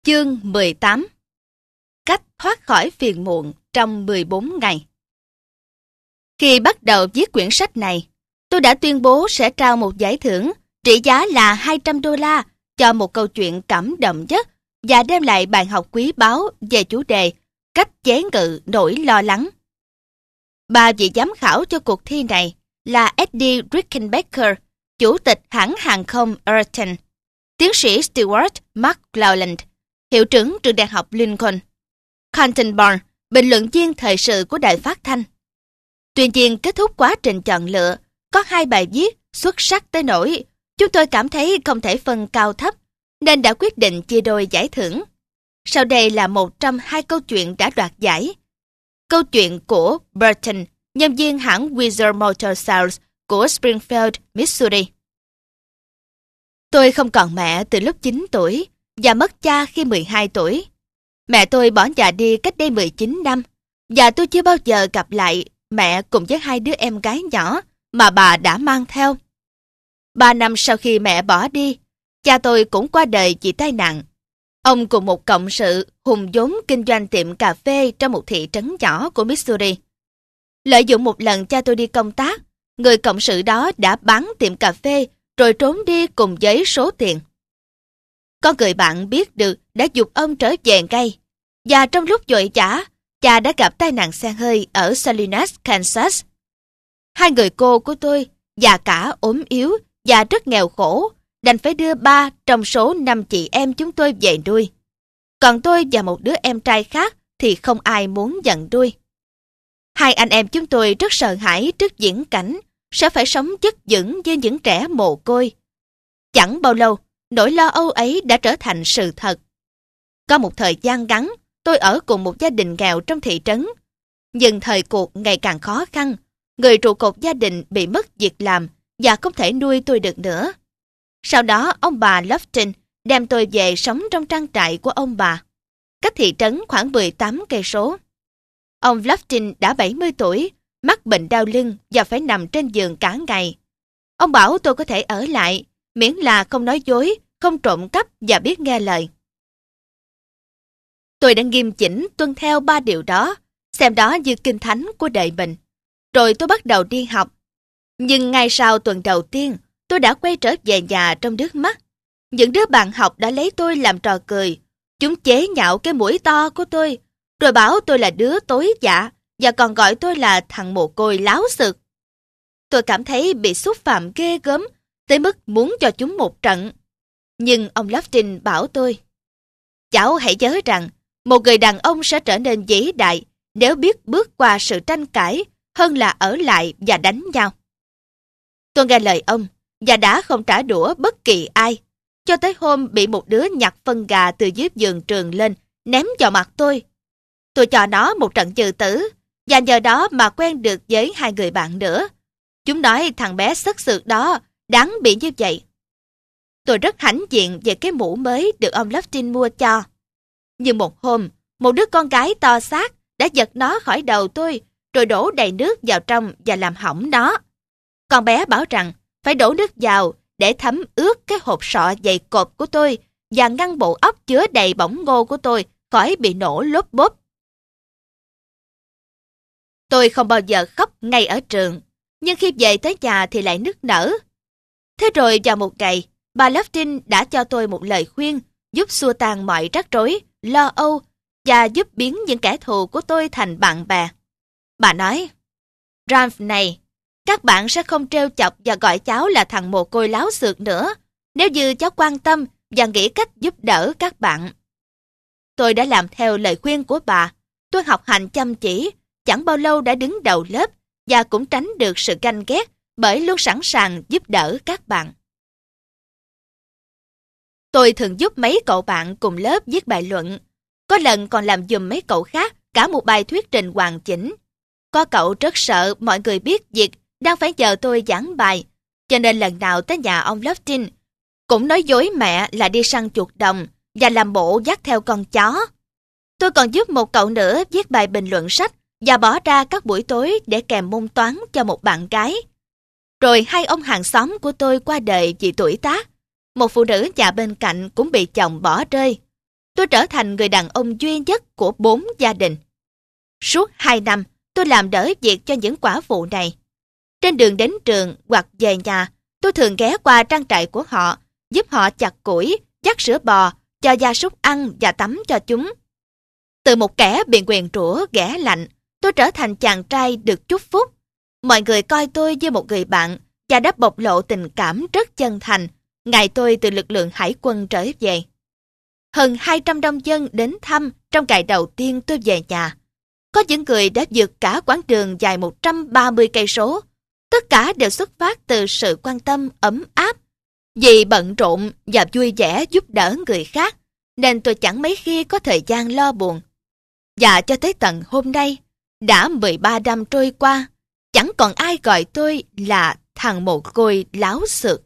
Chương 18. Cách thoát khỏi phiền muộn trong 14 ngày. Khi bắt đầu viết quyển sách này, tôi đã tuyên bố sẽ trao một giải thưởng trị giá là $200 cho một câu chuyện cảm động nhất và đem lại bài học quý báu về chủ đề cách chế ngự nỗi lo lắng. Ba vị giám khảo cho cuộc thi này là Eddie Rickenbacker, chủ tịch hãng hàng không Ayrton, tiến sĩ Stuart McClelland, hiệu trưởng trường đại học Lincoln, Canton Barnes, bình luận viên thời sự của đài phát thanh. Tuy nhiên, kết thúc quá trình chọn lựa, có 2 bài viết xuất sắc tới nỗi chúng tôi cảm thấy không thể phân cao thấp, nên đã quyết định chia đôi giải thưởng. Sau đây là một trong 2 câu chuyện đã đoạt giải. Câu chuyện của Burton, nhân viên hãng Wizard Motor Sales của Springfield, Missouri. Tôi không còn mẹ từ lúc 9 tuổi và mất cha khi 12 tuổi. Mẹ tôi bỏ nhà đi cách đây 19 năm và tôi chưa bao giờ gặp lại mẹ cùng với 2 đứa em gái nhỏ mà bà đã mang theo. 3 năm sau khi mẹ bỏ đi, cha tôi cũng qua đời vì tai nạn. Ông cùng một cộng sự hùng vốn kinh doanh tiệm cà phê trong một thị trấn nhỏ của Missouri. Lợi dụng một lần cha tôi đi công tác, người cộng sự đó đã bán tiệm cà phê rồi trốn đi cùng với số tiền. Có người bạn biết được đã giục ông trở về ngay, và trong lúc vội vã, cha đã gặp tai nạn xe hơi ở Salinas, Kansas. 2 người cô của tôi, già cả ốm yếu và rất nghèo khổ, đành phải đưa 3 trong số 5 chị em chúng tôi về nuôi. Còn tôi và một đứa em trai khác thì không ai muốn nhận nuôi. 2 anh em chúng tôi rất sợ hãi trước viễn cảnh sẽ phải sống chất vững như những trẻ mồ côi. Chẳng bao lâu, nỗi lo âu ấy đã trở thành sự thật. Có một thời gian ngắn, tôi ở cùng một gia đình nghèo trong thị trấn. Nhưng thời cuộc ngày càng khó khăn, người trụ cột gia đình bị mất việc làm và không thể nuôi tôi được nữa. Sau đó, ông bà Lofton đem tôi về sống trong trang trại của ông bà, cách thị trấn khoảng 18 cây số. Ông Lofton đã 70 tuổi, mắc bệnh đau lưng và phải nằm trên giường cả ngày. Ông bảo tôi có thể ở lại, miễn là không nói dối, không trộm cắp và biết nghe lời. Tôi đã nghiêm chỉnh tuân theo 3 điều đó, xem đó như kinh thánh của đời mình. Rồi tôi bắt đầu đi học. Nhưng ngay sau tuần đầu tiên, tôi đã quay trở về nhà trong nước mắt. Những đứa bạn học đã lấy tôi làm trò cười. Chúng chế nhạo cái mũi to của tôi, rồi bảo tôi là đứa tối dạ và còn gọi tôi là thằng mồ côi láo xược. Tôi cảm thấy bị xúc phạm ghê gớm, tới mức muốn cho chúng một trận. Nhưng ông Lofton bảo tôi, cháu hãy nhớ rằng, một người đàn ông sẽ trở nên vĩ đại nếu biết bước qua sự tranh cãi hơn là ở lại và đánh nhau. Tôi nghe lời ông và đã không trả đũa bất kỳ ai, cho tới hôm bị một đứa nhặt phân gà từ dưới giường trường lên ném vào mặt tôi. Tôi cho nó một trận trừ tử và nhờ đó mà quen được với 2 người bạn nữa. Chúng nói thằng bé xất xược đó đáng bị như vậy. Tôi rất hãnh diện về cái mũ mới được ông Lofton mua cho. Nhưng một hôm, một đứa con gái to xác đã giật nó khỏi đầu tôi, rồi đổ đầy nước vào trong và làm hỏng nó. Con bé bảo rằng phải đổ nước vào để thấm ướt cái hộp sọ dày cộp của tôi và ngăn bộ óc chứa đầy bỏng ngô của tôi khỏi bị nổ lốp bốp. Tôi không bao giờ khóc ngay ở trường, nhưng khi về tới nhà thì lại nức nở. Thế rồi vào một ngày, bà Lofton đã cho tôi một lời khuyên giúp xua tan mọi rắc rối, lo âu và giúp biến những kẻ thù của tôi thành bạn bè. Bà nói, Ralph này, các bạn sẽ không trêu chọc và gọi cháu là thằng mồ côi láo xược nữa, nếu như cháu quan tâm và nghĩ cách giúp đỡ các bạn. Tôi đã làm theo lời khuyên của bà. Tôi học hành chăm chỉ, chẳng bao lâu đã đứng đầu lớp và cũng tránh được sự ganh ghét bởi luôn sẵn sàng giúp đỡ các bạn. Tôi thường giúp mấy cậu bạn cùng lớp viết bài luận. Có lần còn làm giùm mấy cậu khác cả một bài thuyết trình hoàn chỉnh. Có cậu rất sợ mọi người biết việc đang phải nhờ tôi giảng bài, cho nên lần nào tới nhà ông Lofton cũng nói dối mẹ là đi săn chuột đồng và làm bộ dắt theo con chó. Tôi còn giúp một cậu nữa viết bài bình luận sách và bỏ ra các buổi tối để kèm môn toán cho một bạn gái. Rồi 2 ông hàng xóm của tôi qua đời vì tuổi tác. Một phụ nữ nhà bên cạnh cũng bị chồng bỏ rơi. tôi trở thành người đàn ông duy nhất của 4 gia đình. Suốt 2 năm, tôi làm đỡ việc cho những quả phụ này. Trên đường đến trường hoặc về nhà, tôi thường ghé qua trang trại của họ, giúp họ chặt củi, dắt sữa bò, cho gia súc ăn và tắm cho chúng. Từ một kẻ bị nguyền rủa ghẻ lạnh, tôi trở thành chàng trai được chúc phúc. Mọi người coi tôi như một người bạn và đã bộc lộ tình cảm rất chân thành ngày tôi từ lực lượng hải quân trở về. Hơn 200 nông dân đến thăm trong ngày đầu tiên tôi về nhà. Có những người đã vượt cả quãng đường dài 130 cây số. Tất cả đều xuất phát từ sự quan tâm ấm áp. Vì bận rộn và vui vẻ giúp đỡ người khác, nên tôi chẳng mấy khi có thời gian lo buồn. Và cho tới tận hôm nay, đã 13 năm trôi qua, chẳng còn ai gọi tôi là thằng mồ côi láo xược.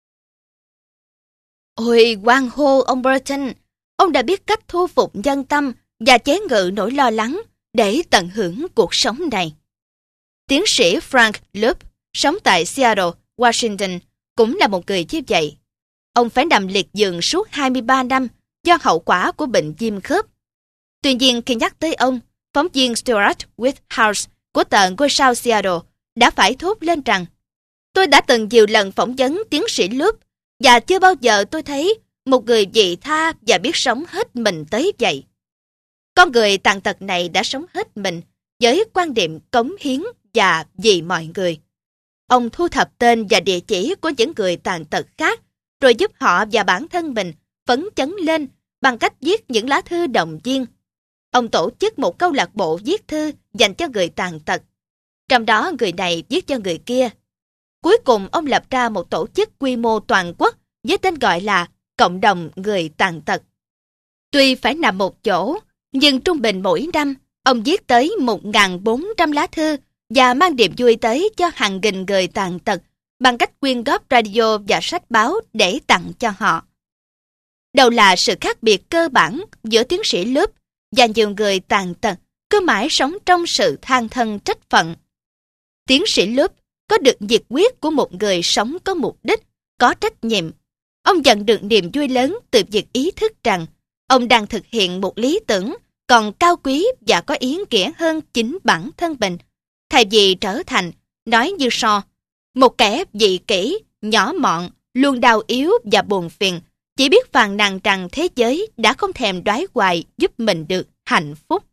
Ôi hoan hô ông Burton, ông đã biết cách thu phục nhân tâm và chế ngự nỗi lo lắng để tận hưởng cuộc sống này. Tiến sĩ Frank Loeb, sống tại Seattle, Washington, cũng là một người như vậy. Ông phải nằm liệt giường suốt 23 năm do hậu quả của bệnh viêm khớp. Tuy nhiên khi nhắc tới ông, phóng viên Stuart Whithouse của tờ Ngôi sao Seattle đã phải thốt lên rằng: tôi đã từng nhiều lần phỏng vấn tiến sĩ Loeb và chưa bao giờ tôi thấy một người vị tha và biết sống hết mình tới vậy. Con người tàn tật này đã sống hết mình với quan điểm cống hiến và vì mọi người. Ông thu thập tên và địa chỉ của những người tàn tật khác, rồi giúp họ và bản thân mình phấn chấn lên bằng cách viết những lá thư động viên. Ông tổ chức một câu lạc bộ viết thư dành cho người tàn tật. Trong đó người này viết cho người kia. Cuối cùng ông lập ra một tổ chức quy mô toàn quốc với tên gọi là Cộng đồng Người Tàn Tật. Tuy phải nằm một chỗ, nhưng trung bình mỗi năm, ông viết tới 1.400 lá thư và mang niềm vui tới cho hàng nghìn người tàn tật bằng cách quyên góp radio và sách báo để tặng cho họ. Đâu là sự khác biệt cơ bản giữa tiến sĩ Loeb và nhiều người tàn tật cứ mãi sống trong sự than thân trách phận. Tiến sĩ Loeb có được nhiệt huyết của một người sống có mục đích, có trách nhiệm. Ông nhận được niềm vui lớn từ việc ý thức rằng ông đang thực hiện một lý tưởng còn cao quý và có ý nghĩa hơn chính bản thân mình, thay vì trở thành, nói như Shaw, một kẻ vị kỷ, nhỏ mọn, luôn đau yếu và buồn phiền, chỉ biết phàn nàn rằng thế giới đã không thèm đoái hoài giúp mình được hạnh phúc.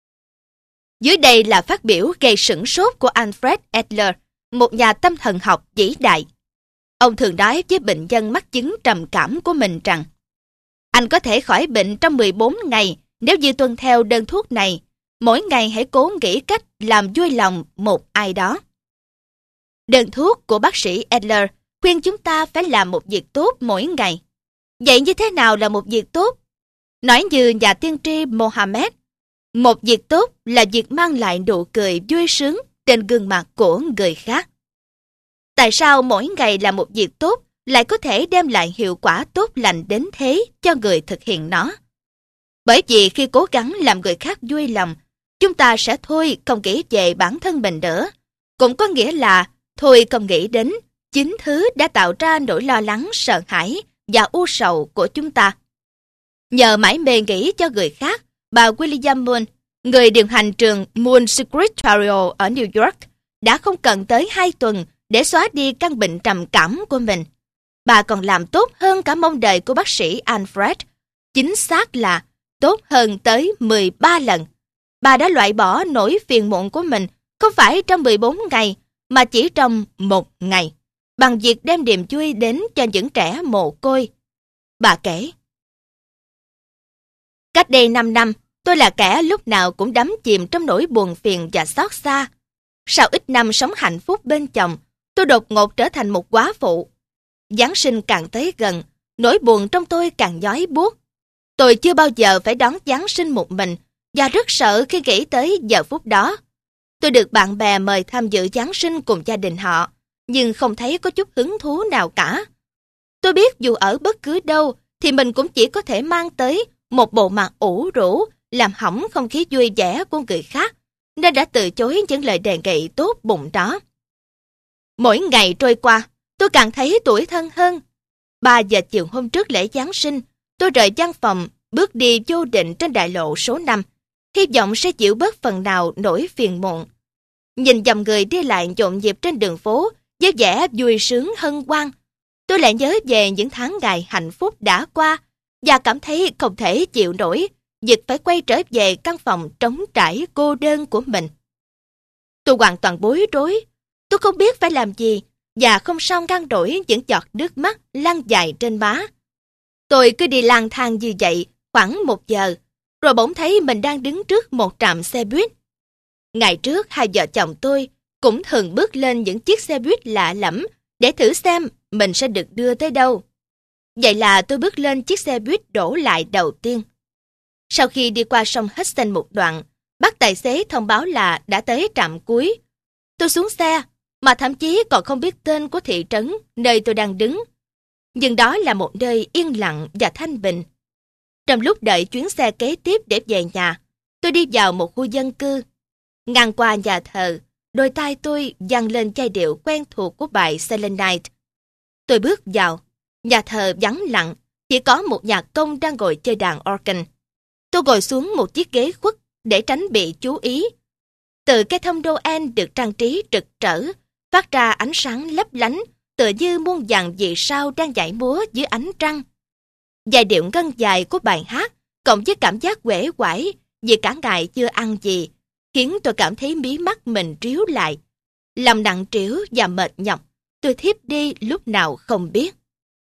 Dưới đây là phát biểu gây sửng sốt của Alfred Adler, một nhà tâm thần học vĩ đại. Ông thường nói với bệnh nhân mắc chứng trầm cảm của mình rằng: anh có thể khỏi bệnh trong 14 ngày nếu như tuân theo đơn thuốc này. Mỗi ngày hãy cố nghĩ cách làm vui lòng một ai đó. Đơn thuốc của bác sĩ Adler khuyên chúng ta phải làm một việc tốt mỗi ngày. Vậy như thế nào là một việc tốt? Nói như nhà tiên tri Mohammed, một việc tốt là việc mang lại nụ cười vui sướng trên gương mặt của người khác. Tại sao mỗi ngày là một việc tốt lại có thể đem lại hiệu quả tốt lành đến thế cho người thực hiện nó? Bởi vì khi cố gắng làm người khác vui lòng, chúng ta sẽ thôi không nghĩ về bản thân mình nữa. Cũng có nghĩa là thôi không nghĩ đến chính thứ đã tạo ra nỗi lo lắng, sợ hãi và u sầu của chúng ta. Nhờ mải mê nghĩ cho người khác, bà William Moon, người điều hành trường Moon Secretarial ở New York, đã không cần tới 2 tuần để xóa đi căn bệnh trầm cảm của mình. Bà còn làm tốt hơn cả mong đợi của bác sĩ Alfred. Chính xác là tốt hơn tới 13 lần. Bà đã loại bỏ nỗi phiền muộn của mình không phải trong 14 ngày, mà chỉ trong 1 ngày, bằng việc đem niềm vui đến cho những trẻ mồ côi. Bà kể: cách đây 5 năm, tôi là kẻ lúc nào cũng đắm chìm trong nỗi buồn phiền và xót xa. Sau ít năm sống hạnh phúc bên chồng, tôi đột ngột trở thành một góa phụ. Giáng sinh càng tới gần, nỗi buồn trong tôi càng nhói buốt. Tôi chưa bao giờ phải đón Giáng sinh một mình và rất sợ khi nghĩ tới giờ phút đó. Tôi được bạn bè mời tham dự Giáng sinh cùng gia đình họ, nhưng không thấy có chút hứng thú nào cả. Tôi biết dù ở bất cứ đâu thì mình cũng chỉ có thể mang tới một bộ mặt ủ rũ, làm hỏng không khí vui vẻ của người khác, nên đã từ chối những lời đề nghị tốt bụng đó. Mỗi ngày trôi qua, tôi càng thấy tủi thân hơn. 3 giờ chiều hôm trước lễ Giáng sinh, tôi rời văn phòng bước đi vô định trên đại lộ số 5, hy vọng sẽ dịu bớt phần nào nỗi phiền muộn. Nhìn dòng người đi lại nhộn nhịp trên đường phố với vẻ vui sướng hân hoan, tôi lại nhớ về những tháng ngày hạnh phúc đã qua và cảm thấy không thể chịu nổi việc phải quay trở về căn phòng trống trải cô đơn của mình. Tôi hoàn toàn bối rối. Tôi không biết phải làm gì và không sao ngăn nổi những giọt nước mắt lăn dài trên má. Tôi cứ đi lang thang như vậy khoảng 1 giờ, rồi bỗng thấy mình đang đứng trước một trạm xe buýt. Ngày trước, hai vợ chồng tôi cũng thường bước lên những chiếc xe buýt lạ lẫm để thử xem mình sẽ được đưa tới đâu. Vậy là tôi bước lên chiếc xe buýt đổ lại đầu tiên. Sau khi đi qua sông Hudson một đoạn, bác tài xế thông báo là đã tới trạm cuối. Tôi xuống xe, mà thậm chí còn không biết tên của thị trấn nơi tôi đang đứng. Nhưng đó là một nơi yên lặng và thanh bình. Trong lúc đợi chuyến xe kế tiếp để về nhà, tôi đi vào một khu dân cư. Ngang qua nhà thờ, đôi tai tôi vang lên giai điệu quen thuộc của bài Silent Night. Tôi bước vào, nhà thờ vắng lặng, chỉ có một nhạc công đang ngồi chơi đàn organ. Tôi ngồi xuống một chiếc ghế khuất để tránh bị chú ý. Từ cây thông Noel được trang trí rực rỡ, phát ra ánh sáng lấp lánh, tựa như muôn vàn vì sao đang nhảy múa dưới ánh trăng. Giai điệu ngân dài của bài hát, cộng với cảm giác uể oải vì cả ngày chưa ăn gì, khiến tôi cảm thấy mí mắt mình ríu lại. Lòng nặng trĩu và mệt nhọc, tôi thiếp đi lúc nào không biết.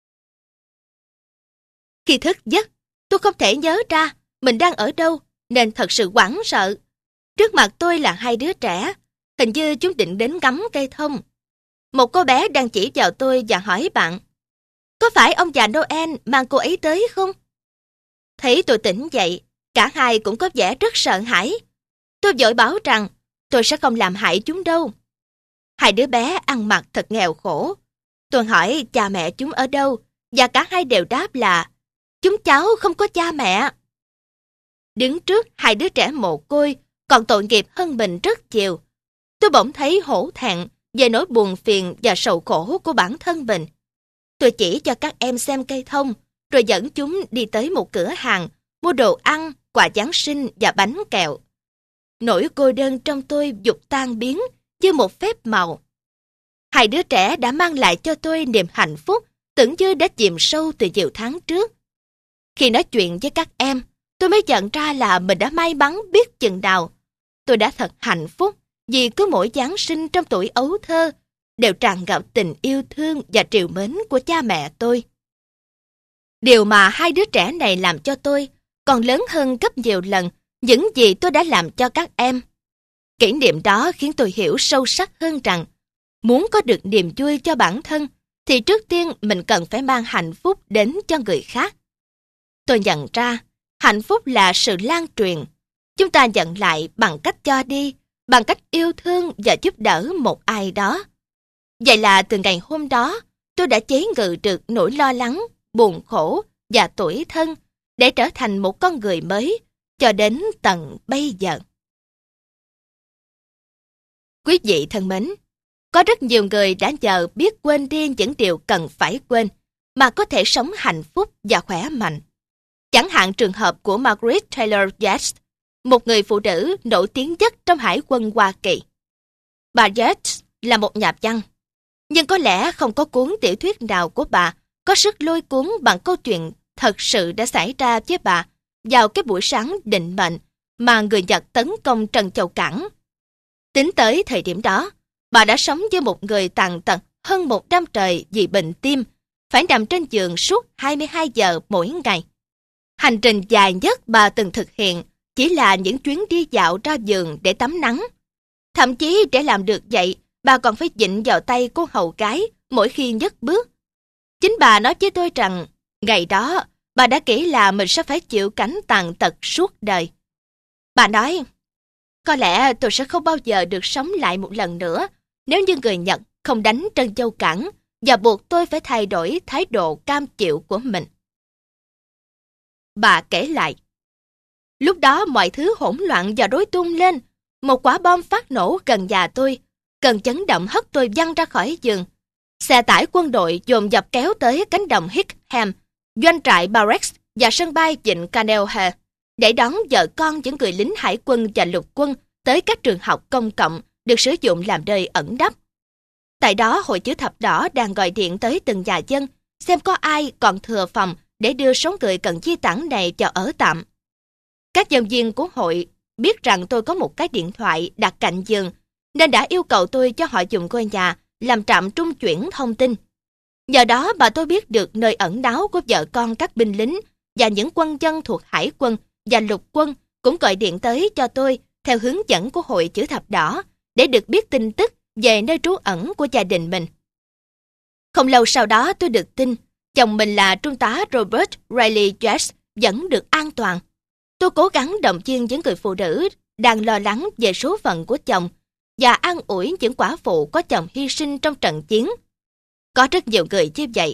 Khi thức giấc, tôi không thể nhớ ra mình đang ở đâu, nên thật sự hoảng sợ. Trước mặt tôi là hai đứa trẻ, hình như chúng định đến ngắm cây thông. Một cô bé đang chỉ vào tôi và hỏi bạn, có phải ông già Noel mang cô ấy tới không? Thấy tôi tỉnh dậy, cả hai cũng có vẻ rất sợ hãi. Tôi vội bảo rằng tôi sẽ không làm hại chúng đâu. Hai đứa bé ăn mặc thật nghèo khổ. Tôi hỏi cha mẹ chúng ở đâu, và cả hai đều đáp là chúng cháu không có cha mẹ. Đứng trước hai đứa trẻ mồ côi còn tội nghiệp hơn mình rất nhiều, tôi bỗng thấy hổ thẹn về nỗi buồn phiền và sầu khổ của bản thân mình. Tôi chỉ cho các em xem cây thông, rồi dẫn chúng đi tới một cửa hàng, mua đồ ăn, quà Giáng sinh và bánh kẹo. Nỗi cô đơn trong tôi vụt tan biến như một phép màu. Hai đứa trẻ đã mang lại cho tôi niềm hạnh phúc tưởng như đã chìm sâu từ nhiều tháng trước. Khi nói chuyện với các em, tôi mới nhận ra là mình đã may mắn biết chừng nào. Tôi đã thật hạnh phúc vì cứ mỗi Giáng sinh trong tuổi ấu thơ đều tràn ngập tình yêu thương và trìu mến của cha mẹ tôi. Điều mà hai đứa trẻ này làm cho tôi còn lớn hơn gấp nhiều lần những gì tôi đã làm cho các em. Kỷ niệm đó khiến tôi hiểu sâu sắc hơn rằng muốn có được niềm vui cho bản thân thì trước tiên mình cần phải mang hạnh phúc đến cho người khác. Tôi nhận ra hạnh phúc là sự lan truyền. Chúng ta nhận lại bằng cách cho đi, bằng cách yêu thương và giúp đỡ một ai đó. Vậy là từ ngày hôm đó, tôi đã chế ngự được nỗi lo lắng, buồn khổ và tủi thân để trở thành một con người mới cho đến tận bây giờ. Quý vị thân mến, có rất nhiều người đã nhờ biết quên đi những điều cần phải quên mà có thể sống hạnh phúc và khỏe mạnh. Chẳng hạn trường hợp của Margaret Taylor Yates, một người phụ nữ nổi tiếng nhất trong Hải quân Hoa Kỳ. Bà Yates là một nhà văn, nhưng có lẽ không có cuốn tiểu thuyết nào của bà có sức lôi cuốn bằng câu chuyện thật sự đã xảy ra với bà vào cái buổi sáng định mệnh mà người Nhật tấn công Trần Châu Cảng. Tính tới thời điểm đó, bà đã sống với một người tàn tật hơn 1 năm trời vì bệnh tim, phải nằm trên giường suốt 22 giờ mỗi ngày. Hành trình dài nhất bà từng thực hiện chỉ là những chuyến đi dạo ra vườn để tắm nắng. Thậm chí để làm được vậy, bà còn phải dịnh vào tay cô hầu gái mỗi khi nhấc bước. Chính bà nói với tôi rằng, ngày đó, bà đã nghĩ là mình sẽ phải chịu cảnh tàn tật suốt đời. Bà nói, có lẽ tôi sẽ không bao giờ được sống lại một lần nữa nếu như người Nhật không đánh Trân Châu Cảng và buộc tôi phải thay đổi thái độ cam chịu của mình. Bà kể lại, lúc đó mọi thứ hỗn loạn và rối tung lên. Một quả bom phát nổ gần nhà tôi, cơn chấn động hất tôi văng ra khỏi giường. Xe tải quân đội dồn dập kéo tới cánh đồng Hickham, doanh trại Barracks và sân bay Vịnh Canelhe để đón vợ con những người lính hải quân và lục quân tới các trường học công cộng được sử dụng làm nơi ẩn nấp. Tại đó, Hội Chữ Thập Đỏ đang gọi điện tới từng nhà dân xem có ai còn thừa phòng để đưa số người cần di tản này vào ở tạm. Các nhân viên của hội biết rằng tôi có một cái điện thoại đặt cạnh giường, nên đã yêu cầu tôi cho họ dùng ngôi nhà làm trạm trung chuyển thông tin. Nhờ đó mà tôi biết được nơi ẩn náu của vợ con các binh lính và những quân dân thuộc hải quân và lục quân cũng gọi điện tới cho tôi theo hướng dẫn của Hội Chữ Thập Đỏ để được biết tin tức về nơi trú ẩn của gia đình mình. Không lâu sau đó tôi được tin chồng mình là Trung tá Robert Riley Jess vẫn được an toàn. Tôi cố gắng động viên những người phụ nữ đang lo lắng về số phận của chồng và an ủi những quả phụ có chồng hy sinh trong trận chiến. Có rất nhiều người như vậy.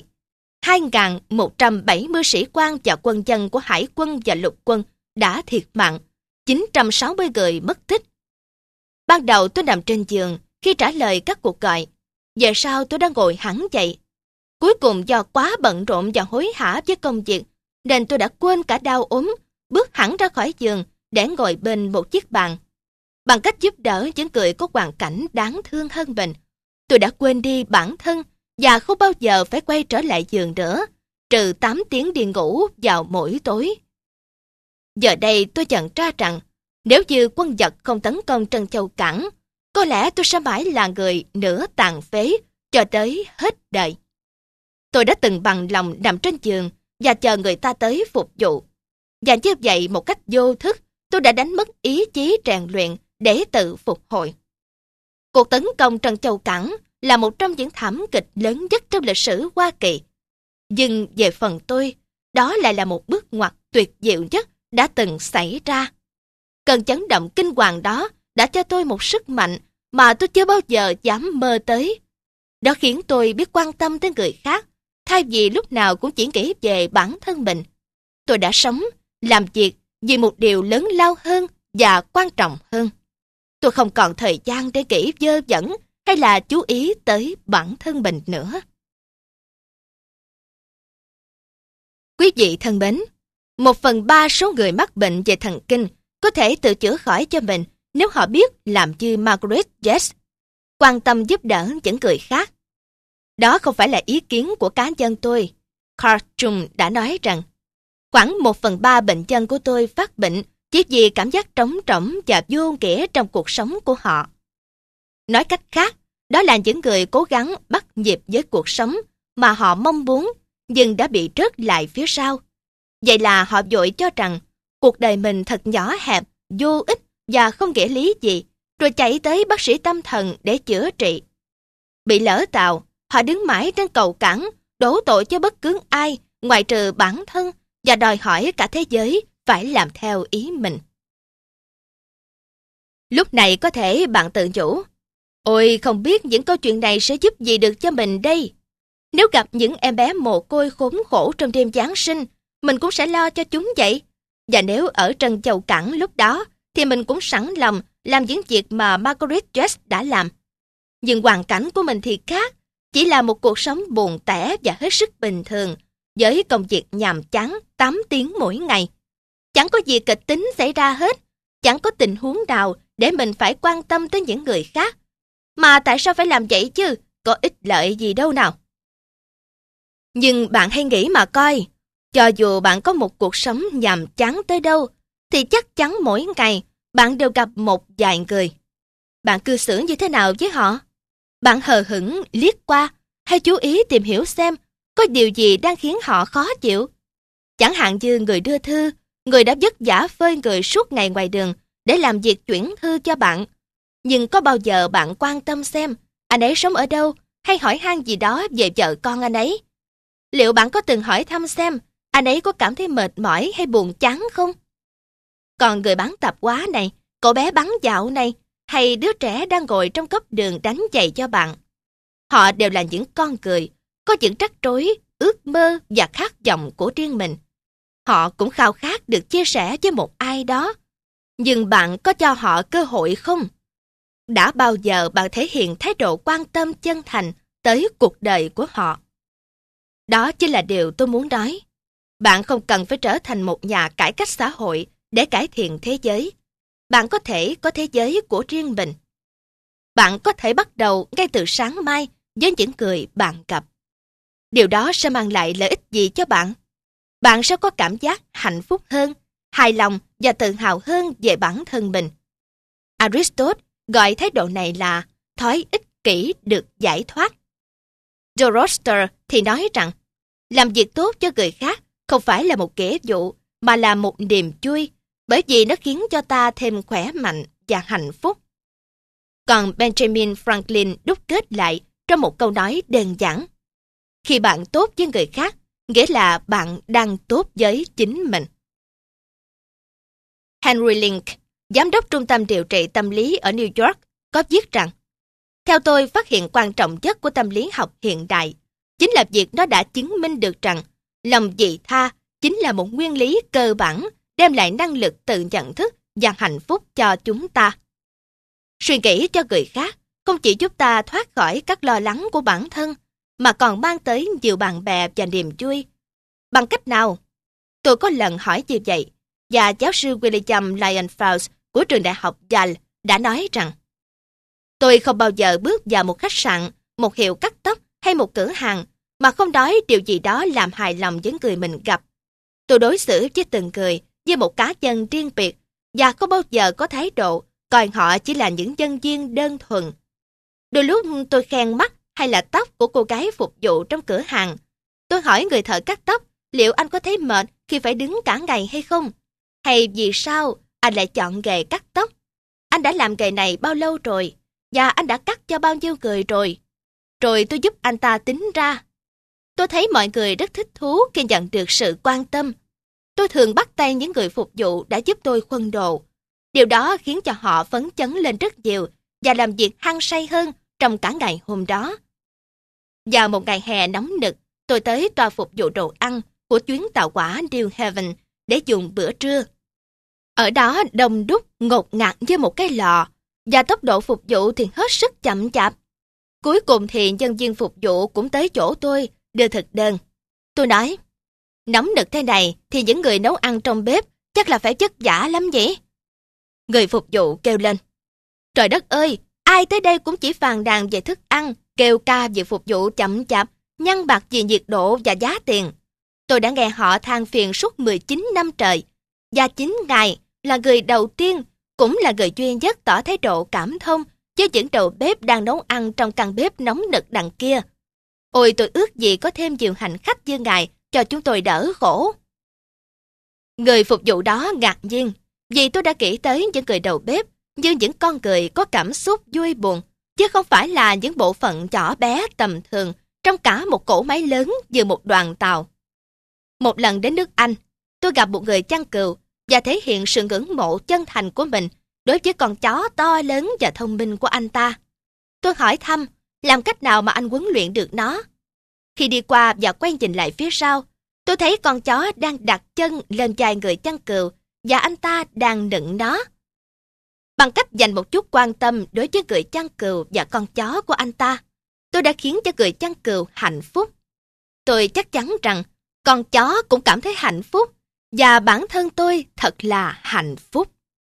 2.170 sĩ quan và quân dân của hải quân và lục quân đã thiệt mạng, 960 người mất tích. Ban đầu tôi nằm trên giường khi trả lời các cuộc gọi. Về sau tôi đã ngồi hẳn dậy. Cuối cùng do quá bận rộn và hối hả với công việc, nên tôi đã quên cả đau ốm, bước hẳn ra khỏi giường để ngồi bên một chiếc bàn. Bằng cách giúp đỡ những người có hoàn cảnh đáng thương hơn mình, tôi đã quên đi bản thân và không bao giờ phải quay trở lại giường nữa, trừ 8 tiếng đi ngủ vào mỗi tối. Giờ đây tôi nhận ra rằng, nếu như quân Nhật không tấn công Trân Châu Cảng, có lẽ tôi sẽ mãi là người nửa tàn phế cho tới hết đời. Tôi đã từng bằng lòng nằm trên giường và chờ người ta tới phục vụ. Và như vậy một cách vô thức, tôi đã đánh mất ý chí rèn luyện để tự phục hồi. Cuộc tấn công Trân Châu Cảng là một trong những thảm kịch lớn nhất trong lịch sử Hoa Kỳ. Nhưng về phần tôi, đó lại là một bước ngoặt tuyệt diệu nhất đã từng xảy ra. Cơn chấn động kinh hoàng đó đã cho tôi một sức mạnh mà tôi chưa bao giờ dám mơ tới. Đó khiến tôi biết quan tâm tới người khác, thay vì lúc nào cũng chỉ nghĩ về bản thân mình. Tôi đã sống, làm việc vì một điều lớn lao hơn và quan trọng hơn. Tôi không còn thời gian để nghĩ vơ vẩn hay là chú ý tới bản thân mình nữa. Quý vị thân mến, 1/3 số người mắc bệnh về thần kinh có thể tự chữa khỏi cho mình nếu họ biết làm như Margaret Jess, quan tâm giúp đỡ những người khác. Đó không phải là ý kiến của cá nhân tôi. Carl Jung đã nói rằng, khoảng 1/3 bệnh nhân của tôi phát bệnh chỉ vì cảm giác trống rỗng và vô nghĩa trong cuộc sống của họ. Nói cách khác, đó là những người cố gắng bắt nhịp với cuộc sống mà họ mong muốn, nhưng đã bị rớt lại phía sau. Vậy là họ vội cho rằng cuộc đời mình thật nhỏ hẹp, vô ích và không nghĩa lý gì, rồi chạy tới bác sĩ tâm thần để chữa trị. Bị lỡ tàu, họ đứng mãi trên cầu cảng, đổ tội cho bất cứ ai ngoại trừ bản thân và đòi hỏi cả thế giới phải làm theo ý mình. Lúc này có thể bạn tự nhủ, ôi không biết những câu chuyện này sẽ giúp gì được cho mình đây. Nếu gặp những em bé mồ côi khốn khổ trong đêm Giáng sinh, mình cũng sẽ lo cho chúng vậy. Và nếu ở Trân Châu Cảng lúc đó, thì mình cũng sẵn lòng làm những việc mà Margaret Jess đã làm. Nhưng hoàn cảnh của mình thì khác, chỉ là một cuộc sống buồn tẻ và hết sức bình thường, với công việc nhàm chán 8 tiếng mỗi ngày. Chẳng có gì kịch tính xảy ra hết, chẳng có tình huống nào để mình phải quan tâm tới những người khác. Mà tại sao phải làm vậy chứ, có ích lợi gì đâu nào. Nhưng bạn hãy nghĩ mà coi, cho dù bạn có một cuộc sống nhàm chán tới đâu, thì chắc chắn mỗi ngày bạn đều gặp một vài người. Bạn cư xử như thế nào với họ? Bạn hờ hững liếc qua hay chú ý tìm hiểu xem có điều gì đang khiến họ khó chịu? Chẳng hạn như người đưa thư, người đã vất vả phơi người suốt ngày ngoài đường để làm việc chuyển thư cho bạn. Nhưng có bao giờ bạn quan tâm xem anh ấy sống ở đâu hay hỏi han gì đó về vợ con anh ấy? Liệu bạn có từng hỏi thăm xem anh ấy có cảm thấy mệt mỏi hay buồn chán không? Còn người bán tạp hóa này, cậu bé bán dạo này, hay đứa trẻ đang ngồi trong góc đường đánh giày cho bạn, họ đều là những con người, có những rắc rối, ước mơ và khát vọng của riêng mình. Họ cũng khao khát được chia sẻ với một ai đó. Nhưng bạn có cho họ cơ hội không? Đã bao giờ bạn thể hiện thái độ quan tâm chân thành tới cuộc đời của họ? Đó chính là điều tôi muốn nói. Bạn không cần phải trở thành một nhà cải cách xã hội để cải thiện thế giới. Bạn có thể có thế giới của riêng mình. Bạn có thể bắt đầu ngay từ sáng mai với những người bạn gặp. Điều đó sẽ mang lại lợi ích gì cho bạn? Bạn sẽ có cảm giác hạnh phúc hơn, hài lòng và tự hào hơn về bản thân mình. Aristotle gọi thái độ này là thói ích kỷ được giải thoát. Zoroaster thì nói rằng, làm việc tốt cho người khác không phải là một nghĩa vụ, mà là một niềm vui, bởi vì nó khiến cho ta thêm khỏe mạnh và hạnh phúc. Còn Benjamin Franklin đúc kết lại trong một câu nói đơn giản. Khi bạn tốt với người khác, nghĩa là bạn đang tốt với chính mình. Henry Link, giám đốc trung tâm điều trị tâm lý ở New York, có viết rằng, theo tôi, phát hiện quan trọng nhất của tâm lý học hiện đại chính là việc nó đã chứng minh được rằng lòng vị tha chính là một nguyên lý cơ bản đem lại năng lực tự nhận thức và hạnh phúc cho chúng ta. Suy nghĩ cho người khác không chỉ giúp ta thoát khỏi các lo lắng của bản thân, mà còn mang tới nhiều bạn bè và niềm vui. Bằng cách nào? Tôi có lần hỏi như vậy, và giáo sư William Lyon Fauci của trường đại học Yale đã nói rằng, tôi không bao giờ bước vào một khách sạn, một hiệu cắt tóc hay một cửa hàng mà không nói điều gì đó làm hài lòng với người mình gặp. Tôi đối xử với từng người như một cá nhân riêng biệt và không bao giờ có thái độ coi họ chỉ là những nhân viên đơn thuần. Đôi lúc tôi khen mắt hay là tóc của cô gái phục vụ trong cửa hàng. Tôi hỏi người thợ cắt tóc liệu anh có thấy mệt khi phải đứng cả ngày hay không? Hay vì sao anh lại chọn nghề cắt tóc? Anh đã làm nghề này bao lâu rồi? Và anh đã cắt cho bao nhiêu người rồi? Rồi tôi giúp anh ta tính ra. Tôi thấy mọi người rất thích thú khi nhận được sự quan tâm. Tôi thường bắt tay những người phục vụ đã giúp tôi khuân đồ. Điều đó khiến cho họ phấn chấn lên rất nhiều và làm việc hăng say hơn trong cả ngày hôm đó. Vào một ngày hè nóng nực, tôi tới tòa phục vụ đồ ăn của chuyến tàu hỏa New Haven để dùng bữa trưa. Ở đó đông đúc ngột ngạt như một cái lò, và tốc độ phục vụ thì hết sức chậm chạp. Cuối cùng thì nhân viên phục vụ cũng tới chỗ tôi đưa thực đơn. Tôi nói, nóng nực thế này thì những người nấu ăn trong bếp chắc là phải vất vả lắm vậy. Người phục vụ kêu lên, trời đất ơi, ai tới đây cũng chỉ phàn nàn về thức ăn, kêu ca về phục vụ chậm chạp, nhăn bạc vì nhiệt độ và giá tiền. Tôi đã nghe họ than phiền suốt 19 năm trời, và chính Ngài là người đầu tiên, cũng là người duy nhất tỏ thái độ cảm thông với những đầu bếp đang nấu ăn trong căn bếp nóng nực đằng kia. Ôi, tôi ước gì có thêm nhiều hành khách như Ngài cho chúng tôi đỡ khổ. Người phục vụ đó ngạc nhiên, vì tôi đã nghĩ tới những người đầu bếp như những con người có cảm xúc vui buồn, chứ không phải là những bộ phận nhỏ bé tầm thường trong cả một cỗ máy lớn như một đoàn tàu. Một lần đến nước Anh, tôi gặp một người chăn cừu và thể hiện sự ngưỡng mộ chân thành của mình đối với con chó to lớn và thông minh của anh ta. Tôi hỏi thăm, làm cách nào mà anh huấn luyện được nó? Khi đi qua và quay nhìn lại phía sau, tôi thấy con chó đang đặt chân lên vai người chăn cừu và anh ta đang nựng nó. Bằng cách dành một chút quan tâm đối với người chăn cừu và con chó của anh ta, tôi đã khiến cho người chăn cừu hạnh phúc. Tôi chắc chắn rằng con chó cũng cảm thấy hạnh phúc, và bản thân tôi thật là hạnh phúc.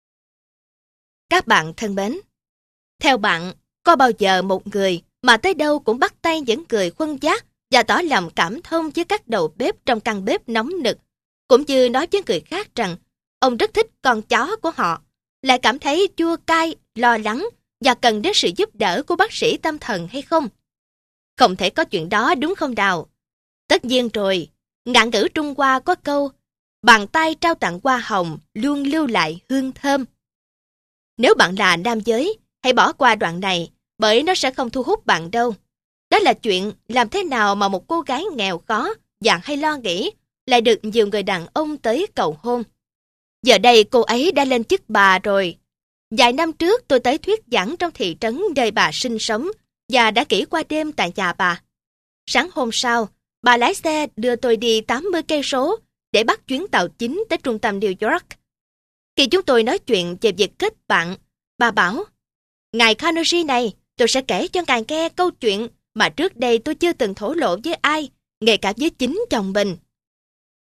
Các bạn thân mến, theo bạn, có bao giờ một người mà tới đâu cũng bắt tay những người khuân vác và tỏ lòng cảm thông với các đầu bếp trong căn bếp nóng nực, cũng như nói với người khác rằng ông rất thích con chó của họ, lại cảm thấy chua cay, lo lắng và cần đến sự giúp đỡ của bác sĩ tâm thần hay không? Không thể có chuyện đó, đúng không nào? Tất nhiên rồi, ngạn ngữ Trung Hoa có câu, bàn tay trao tặng hoa hồng luôn lưu lại hương thơm. Nếu bạn là nam giới, hãy bỏ qua đoạn này, bởi nó sẽ không thu hút bạn đâu. Đó là chuyện làm thế nào mà một cô gái nghèo khó và hay lo nghĩ lại được nhiều người đàn ông tới cầu hôn. Giờ đây cô ấy đã lên chức bà rồi. Vài năm trước tôi tới thuyết giảng trong thị trấn nơi bà sinh sống và đã nghỉ qua đêm tại nhà bà. Sáng hôm sau, bà lái xe đưa tôi đi 80 cây số để bắt chuyến tàu chính tới trung tâm New York. Khi chúng tôi nói chuyện về việc kết bạn, bà bảo, ngài Carnegie này, tôi sẽ kể cho ngài nghe câu chuyện mà trước đây tôi chưa từng thổ lộ với ai, ngay cả với chính chồng mình.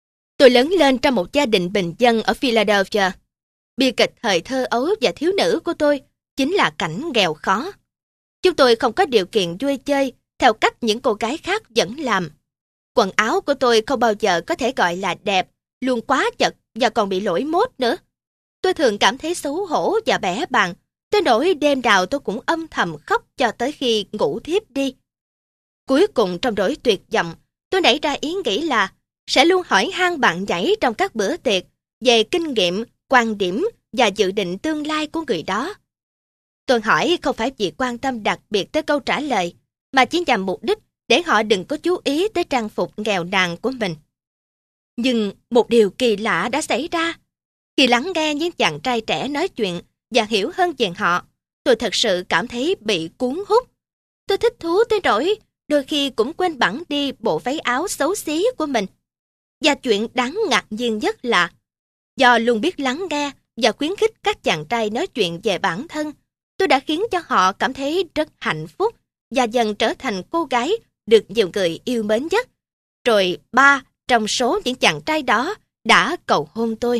Tôi lớn lên trong một gia đình bình dân ở Philadelphia. Bi kịch thời thơ ấu và thiếu nữ của tôi chính là cảnh nghèo khó. Chúng tôi không có điều kiện vui chơi theo cách những cô gái khác vẫn làm. Quần áo của tôi không bao giờ có thể gọi là đẹp, luôn quá chật và còn bị lỗi mốt nữa. Tôi thường cảm thấy xấu hổ và bẽ bàng, tới nỗi đêm nào tôi cũng âm thầm khóc cho tới khi ngủ thiếp đi. Cuối cùng trong nỗi tuyệt vọng, tôi nảy ra ý nghĩ là sẽ luôn hỏi han bạn nhảy trong các bữa tiệc về kinh nghiệm, quan điểm và dự định tương lai của người đó. Tôi hỏi không phải vì quan tâm đặc biệt tới câu trả lời, mà chỉ nhằm mục đích để họ đừng có chú ý tới trang phục nghèo nàn của mình. Nhưng một điều kỳ lạ đã xảy ra. Khi lắng nghe những chàng trai trẻ nói chuyện và hiểu hơn về họ, tôi thật sự cảm thấy bị cuốn hút. Tôi thích thú tới nỗi đôi khi cũng quên bẵng đi bộ váy áo xấu xí của mình. Và chuyện đáng ngạc nhiên nhất là do luôn biết lắng nghe và khuyến khích các chàng trai nói chuyện về bản thân, tôi đã khiến cho họ cảm thấy rất hạnh phúc và dần trở thành cô gái được nhiều người yêu mến nhất. Rồi 3 trong số những chàng trai đó đã cầu hôn tôi.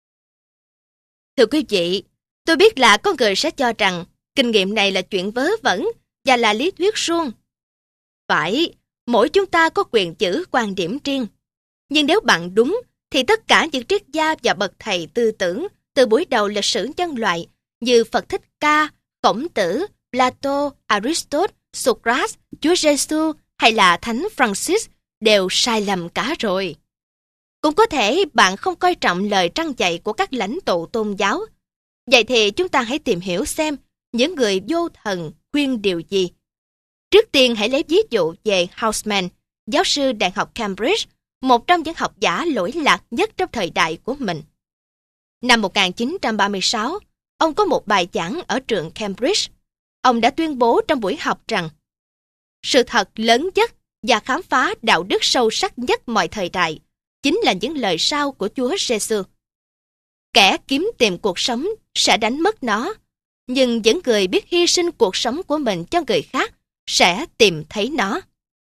Thưa quý vị, tôi biết là có người sẽ cho rằng kinh nghiệm này là chuyện vớ vẩn và là lý thuyết suông. Phải, mỗi chúng ta có quyền giữ quan điểm riêng. Nhưng nếu bạn đúng, thì tất cả những triết gia và bậc thầy tư tưởng từ buổi đầu lịch sử nhân loại như Phật Thích Ca, Khổng Tử, Plato, Aristotle, Socrates, Chúa Giêsu hay là Thánh Francis đều sai lầm cả rồi. Cũng có thể bạn không coi trọng lời trăn dạy của các lãnh tụ tôn giáo. Vậy thì chúng ta hãy tìm hiểu xem những người vô thần khuyên điều gì. Trước tiên hãy lấy ví dụ về Houseman, giáo sư Đại học Cambridge, một trong những học giả lỗi lạc nhất trong thời đại của mình. Năm 1936, ông có một bài giảng ở trường Cambridge. Ông đã tuyên bố trong buổi học rằng sự thật lớn nhất và khám phá đạo đức sâu sắc nhất mọi thời đại chính là những lời sau của Chúa Giêsu. Kẻ kiếm tìm cuộc sống sẽ đánh mất nó, nhưng những người biết hy sinh cuộc sống của mình cho người khác sẽ tìm thấy nó.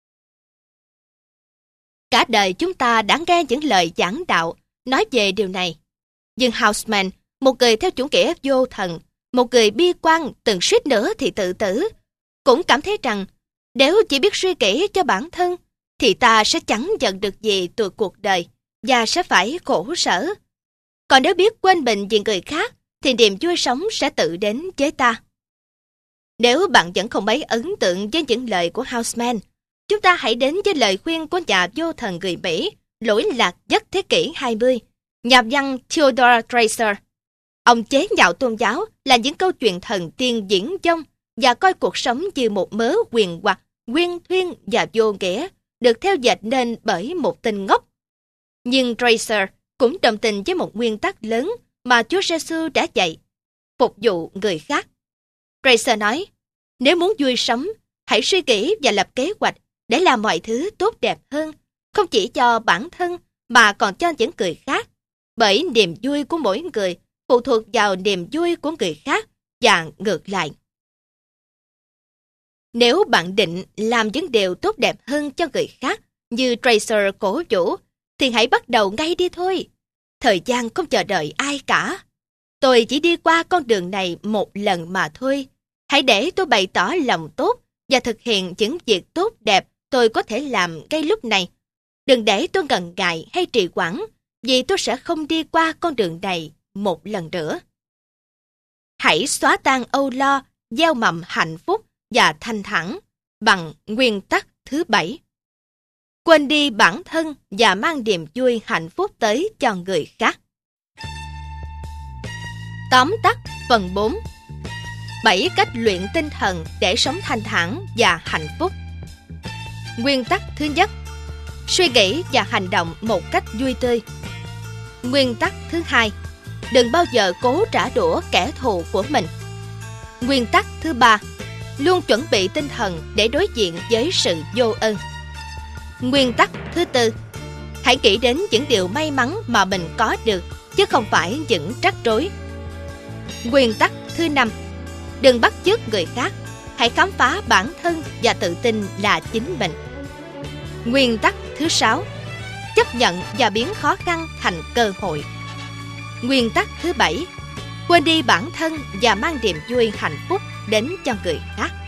Cả đời chúng ta đã nghe những lời giảng đạo nói về điều này. Nhưng Houseman, một người theo chủ nghĩa vô thần, một người bi quan từng suýt nữa thì tự tử, cũng cảm thấy rằng nếu chỉ biết suy nghĩ cho bản thân thì ta sẽ chẳng nhận được gì từ cuộc đời và sẽ phải khổ sở. Còn nếu biết quên mình vì người khác thì niềm vui sống sẽ tự đến với ta. Nếu bạn vẫn không mấy ấn tượng với những lời của Houseman, chúng ta hãy đến với lời khuyên của nhà vô thần người Mỹ lỗi lạc nhất thế kỷ 20, nhà văn Theodore Dreiser. Ông chế nhạo tôn giáo là những câu chuyện thần tiên viển vông và coi cuộc sống như một mớ huyền hoặc, nguyên thuyên và vô nghĩa, được theo dệt nên bởi một tên ngốc. Nhưng Dreiser cũng đồng tình với một nguyên tắc lớn mà Chúa Giêsu đã dạy: phục vụ người khác. Dreiser nói, nếu muốn vui sống, hãy suy nghĩ và lập kế hoạch để làm mọi thứ tốt đẹp hơn, không chỉ cho bản thân mà còn cho những người khác, bởi niềm vui của mỗi người phụ thuộc vào niềm vui của người khác và ngược lại. Nếu bạn định làm những điều tốt đẹp hơn cho người khác như Dreiser cổ vũ, thì hãy bắt đầu ngay đi thôi. Thời gian không chờ đợi ai cả. Tôi chỉ đi qua con đường này một lần mà thôi. Hãy để tôi bày tỏ lòng tốt và thực hiện những việc tốt đẹp tôi có thể làm ngay lúc này. Đừng để tôi ngần ngại hay trì hoãn, vì tôi sẽ không đi qua con đường này một lần nữa. Hãy xóa tan âu lo, gieo mầm hạnh phúc và thanh thản bằng nguyên tắc thứ 7. Quên đi bản thân và mang niềm vui hạnh phúc tới cho người khác. Tóm tắt phần 4. 7 cách luyện tinh thần để sống thanh thản và hạnh phúc. Nguyên tắc thứ nhất: suy nghĩ và hành động một cách vui tươi. Nguyên tắc thứ hai: đừng bao giờ cố trả đũa kẻ thù của mình. Nguyên tắc thứ ba: luôn chuẩn bị tinh thần để đối diện với sự vô ơn. Nguyên tắc thứ tư: hãy nghĩ đến những điều may mắn mà mình có được, chứ không phải những rắc rối. Nguyên tắc thứ năm: đừng bắt chước người khác, hãy khám phá bản thân và tự tin là chính mình. Nguyên tắc thứ 6: chấp nhận và biến khó khăn thành cơ hội. Nguyên tắc thứ 7, quên đi bản thân và mang niềm vui hạnh phúc đến cho người khác.